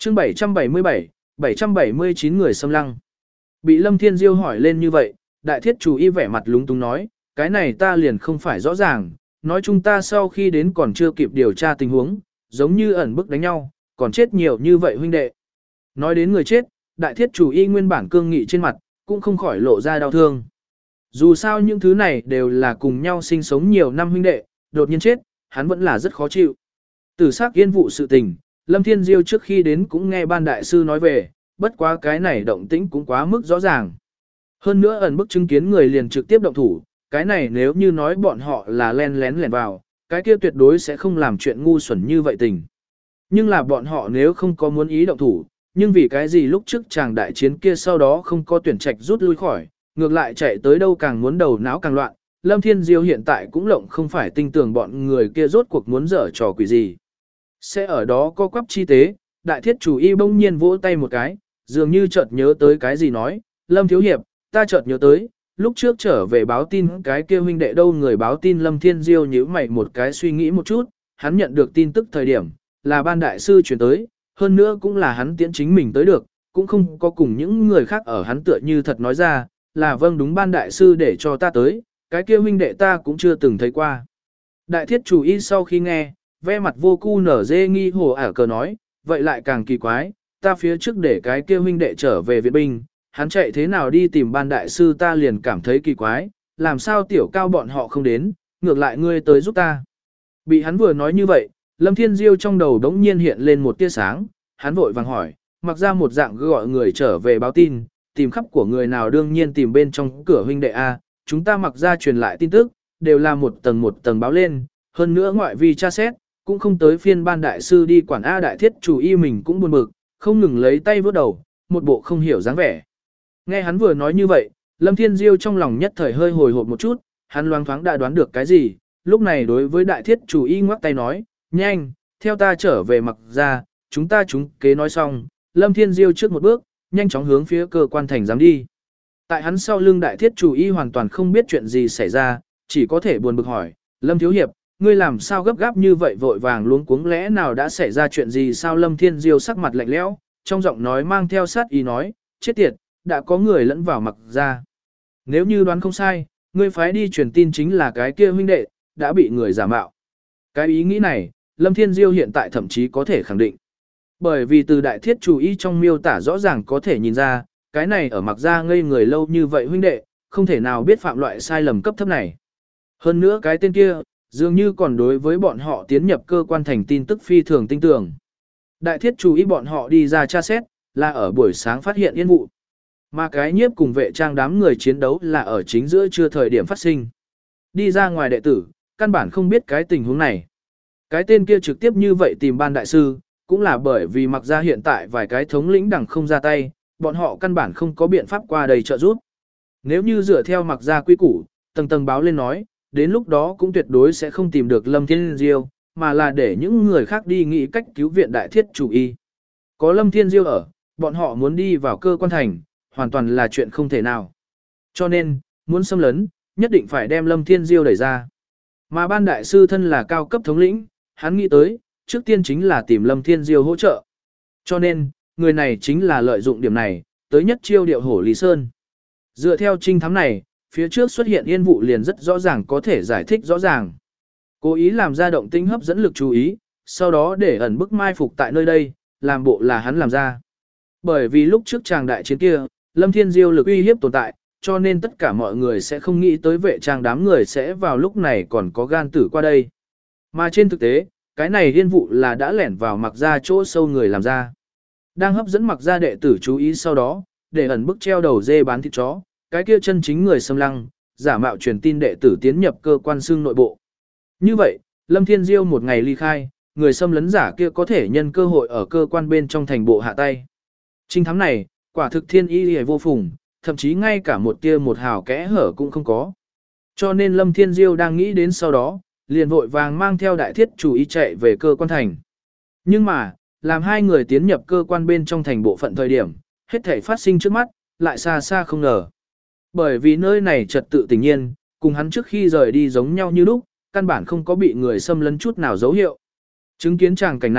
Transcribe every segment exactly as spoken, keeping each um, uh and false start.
chương bảy trăm bảy mươi bảy, bảy trăm bảy mươi chín người xâm lăng. Bị Lâm Thiên Diêu hỏi lên như vậy, đại thiết chủ y vẻ mặt lúng túng nói, cái này ta liền không phải rõ ràng, nói chúng ta sau khi đến còn chưa kịp điều tra tình huống, giống như ẩn bức đánh nhau, còn chết nhiều như vậy huynh đệ. Nói đến người chết, đại thiết chủ y nguyên bản cương nghị trên mặt, cũng không khỏi lộ ra đau thương. Dù sao những thứ này đều là cùng nhau sinh sống nhiều năm huynh đệ, đột nhiên chết, hắn vẫn là rất khó chịu. Tử sắc yên vụ sự tình, Lâm Thiên Diêu trước khi đến cũng nghe ban đại sư nói về, bất quá cái này động tĩnh cũng quá mức rõ ràng. Hơn nữa ẩn bức chứng kiến người liền trực tiếp động thủ, cái này nếu như nói bọn họ là len lén lẻn vào, cái kia tuyệt đối sẽ không làm chuyện ngu xuẩn như vậy tình. Nhưng là bọn họ nếu không có muốn ý động thủ, nhưng vì cái gì lúc trước chàng đại chiến kia sau đó không có tuyển trạch rút lui khỏi, ngược lại chạy tới đâu càng muốn đầu não càng loạn, Lâm Thiên Diêu hiện tại cũng lộng không phải tin tưởng bọn người kia rốt cuộc muốn dở trò quỷ gì. Sẽ ở đó có quắp chi tế, đại thiết chủ y bỗng nhiên vỗ tay một cái, dường như chợt nhớ tới cái gì nói, Lâm Thiếu Hiệp, ta chợt nhớ tới, lúc trước trở về báo tin cái kia huynh đệ đâu người báo tin Lâm Thiên Diêu nhíu mày một cái suy nghĩ một chút, hắn nhận được tin tức thời điểm, là ban đại sư chuyển tới, hơn nữa cũng là hắn tiễn chính mình tới được, cũng không có cùng những người khác ở hắn tựa như thật nói ra, là vâng đúng ban đại sư để cho ta tới, cái kia huynh đệ ta cũng chưa từng thấy qua. Đại thiết chủ y sau khi nghe, ve mặt vô cu nở dê nghi hồ ả cờ nói, vậy lại càng kỳ quái, ta phía trước để cái kia huynh đệ trở về viện binh, hắn chạy thế nào đi tìm ban đại sư ta liền cảm thấy kỳ quái, làm sao tiểu cao bọn họ không đến, ngược lại ngươi tới giúp ta. Bị hắn vừa nói như vậy, Lâm Thiên Diêu trong đầu đống nhiên hiện lên một tia sáng, hắn vội vàng hỏi, mặc ra một dạng gọi người trở về báo tin, tìm khắp của người nào đương nhiên tìm bên trong cửa huynh đệ A, chúng ta mặc ra truyền lại tin tức, đều là một tầng một tầng báo lên, hơn nữa ngoại vi tra xét, cũng không tới phiên ban đại sư đi quản A đại thiết chủ y mình cũng buồn bực, không ngừng lấy tay vớt đầu, một bộ không hiểu dáng vẻ. Nghe hắn vừa nói như vậy, Lâm Thiên Diêu trong lòng nhất thời hơi hồi hộp một chút, hắn loáng thoáng đã đoán được cái gì, lúc này đối với đại thiết chủ y ngoắc tay nói, nhanh, theo ta trở về mặc ra, chúng ta chúng kế nói xong, Lâm Thiên Diêu trước một bước, nhanh chóng hướng phía cơ quan thành giám đi. Tại hắn sau lưng đại thiết chủ y hoàn toàn không biết chuyện gì xảy ra, chỉ có thể buồn bực hỏi, Lâm Thiếu Hiệp, ngươi làm sao gấp gáp như vậy vội vàng luống cuống lẽ nào đã xảy ra chuyện gì sao Lâm Thiên Diêu sắc mặt lạnh lẽo, trong giọng nói mang theo sát ý nói, chết tiệt, đã có người lẫn vào mặc ra. Nếu như đoán không sai, ngươi phái đi truyền tin chính là cái kia huynh đệ, đã bị người giả mạo. Cái ý nghĩ này, Lâm Thiên Diêu hiện tại thậm chí có thể khẳng định. Bởi vì từ đại thiết chủ ý trong miêu tả rõ ràng có thể nhìn ra, cái này ở mặc ra ngây người lâu như vậy huynh đệ, không thể nào biết phạm loại sai lầm cấp thấp này. Hơn nữa cái tên kia, dường như còn đối với bọn họ tiến nhập cơ quan thành tin tức phi thường tinh tường. Đại thiết chủ ý bọn họ đi ra tra xét, là ở buổi sáng phát hiện yên vụ. Mà cái nhiếp cùng vệ trang đám người chiến đấu là ở chính giữa trưa thời điểm phát sinh. Đi ra ngoài đệ tử, căn bản không biết cái tình huống này. Cái tên kia trực tiếp như vậy tìm ban đại sư, cũng là bởi vì mặc ra hiện tại vài cái thống lĩnh đẳng không ra tay, bọn họ căn bản không có biện pháp qua đây trợ giúp. Nếu như dựa theo mặc ra quy củ, tầng tầng báo lên nói, đến lúc đó cũng tuyệt đối sẽ không tìm được Lâm Thiên Diêu, mà là để những người khác đi nghĩ cách cứu viện đại thiết chủ y. Có Lâm Thiên Diêu ở, bọn họ muốn đi vào cơ quan thành, hoàn toàn là chuyện không thể nào. Cho nên, muốn xâm lấn, nhất định phải đem Lâm Thiên Diêu đẩy ra. Mà ban đại sư thân là cao cấp thống lĩnh, hắn nghĩ tới, trước tiên chính là tìm Lâm Thiên Diêu hỗ trợ. Cho nên, người này chính là lợi dụng điểm này, tới nhất chiêu điệu hổ Lý Sơn. Dựa theo trinh thám này, phía trước xuất hiện yên vụ liền rất rõ ràng có thể giải thích rõ ràng. Cố ý làm ra động tĩnh hấp dẫn lực chú ý, sau đó để ẩn bức mai phục tại nơi đây, làm bộ là hắn làm ra. Bởi vì lúc trước chàng đại chiến kia, Lâm Thiên Diêu lực uy hiếp tồn tại, cho nên tất cả mọi người sẽ không nghĩ tới vệ trang đám người sẽ vào lúc này còn có gan tử qua đây. Mà trên thực tế, cái này yên vụ là đã lẻn vào mặc ra chỗ sâu người làm ra. Đang hấp dẫn mặc ra đệ tử chú ý sau đó, để ẩn bức treo đầu dê bán thịt chó, cái kia chân chính người xâm lăng, giả mạo truyền tin đệ tử tiến nhập cơ quan xương nội bộ. Như vậy, Lâm Thiên Diêu một ngày ly khai, người xâm lấn giả kia có thể nhân cơ hội ở cơ quan bên trong thành bộ hạ tay. Trinh thám này, quả thực thiên y hề vô phùng, thậm chí ngay cả một tia một hào kẽ hở cũng không có. Cho nên Lâm Thiên Diêu đang nghĩ đến sau đó, liền vội vàng mang theo đại thiết chủ ý chạy về cơ quan thành. Nhưng mà, làm hai người tiến nhập cơ quan bên trong thành bộ phận thời điểm, hết thảy phát sinh trước mắt, lại xa xa không ngờ. Bởi vì nơi này trật tự tình nhiên, cùng hắn trước khi rời đi giống nhau như lúc, căn bản không có bị người xâm lấn chút nào dấu hiệu. Chứng kiến tràng cảnh này,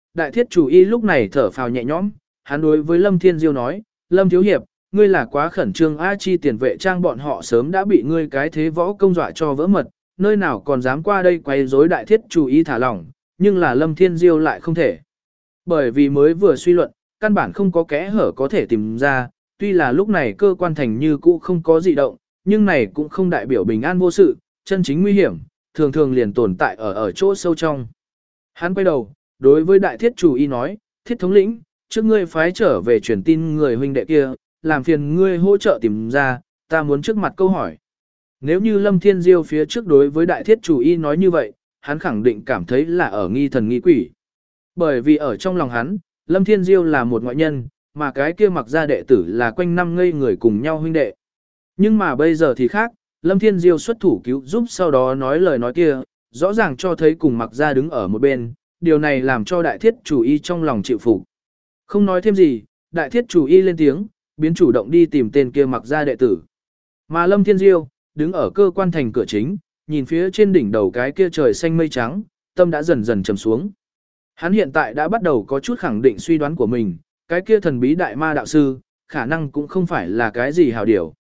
đại thiết chủ y lúc này thở phào nhẹ nhõm, hắn đối với Lâm Thiên Diêu nói, Lâm Thiếu Hiệp, ngươi là quá khẩn trương A Chi tiền vệ trang bọn họ sớm đã bị ngươi cái thế võ công dọa cho vỡ mật, nơi nào còn dám qua đây quấy rối đại thiết chủ y thả lỏng, nhưng là Lâm Thiên Diêu lại không thể. Bởi vì mới vừa suy luận, căn bản không có kẽ hở có thể tìm ra, tuy là lúc này cơ quan thành như cũ không có dị động, nhưng này cũng không đại biểu bình an vô sự, chân chính nguy hiểm, thường thường liền tồn tại ở ở chỗ sâu trong. Hắn quay đầu, đối với đại thiết chủ y nói, thiết thống lĩnh, trước ngươi phái trở về truyền tin người huynh đệ kia, làm phiền ngươi hỗ trợ tìm ra, ta muốn trước mặt câu hỏi. Nếu như Lâm Thiên Diêu phía trước đối với đại thiết chủ y nói như vậy, hắn khẳng định cảm thấy là ở nghi thần nghi quỷ. Bởi vì ở trong lòng hắn, Lâm Thiên Diêu là một ngoại nhân, mà cái kia mặc ra đệ tử là quanh năm ngây người cùng nhau huynh đệ. Nhưng mà bây giờ thì khác, Lâm Thiên Diêu xuất thủ cứu giúp sau đó nói lời nói kia, rõ ràng cho thấy cùng mặc ra đứng ở một bên, điều này làm cho đại thiết chủ y trong lòng chịu phục. Không nói thêm gì, đại thiết chủ y lên tiếng, biến chủ động đi tìm tên kia mặc ra đệ tử. Mà Lâm Thiên Diêu, đứng ở cơ quan thành cửa chính, nhìn phía trên đỉnh đầu cái kia trời xanh mây trắng, tâm đã dần dần trầm xuống. Hắn hiện tại đã bắt đầu có chút khẳng định suy đoán của mình, cái kia thần bí đại ma đạo sư, khả năng cũng không phải là cái gì hào điều.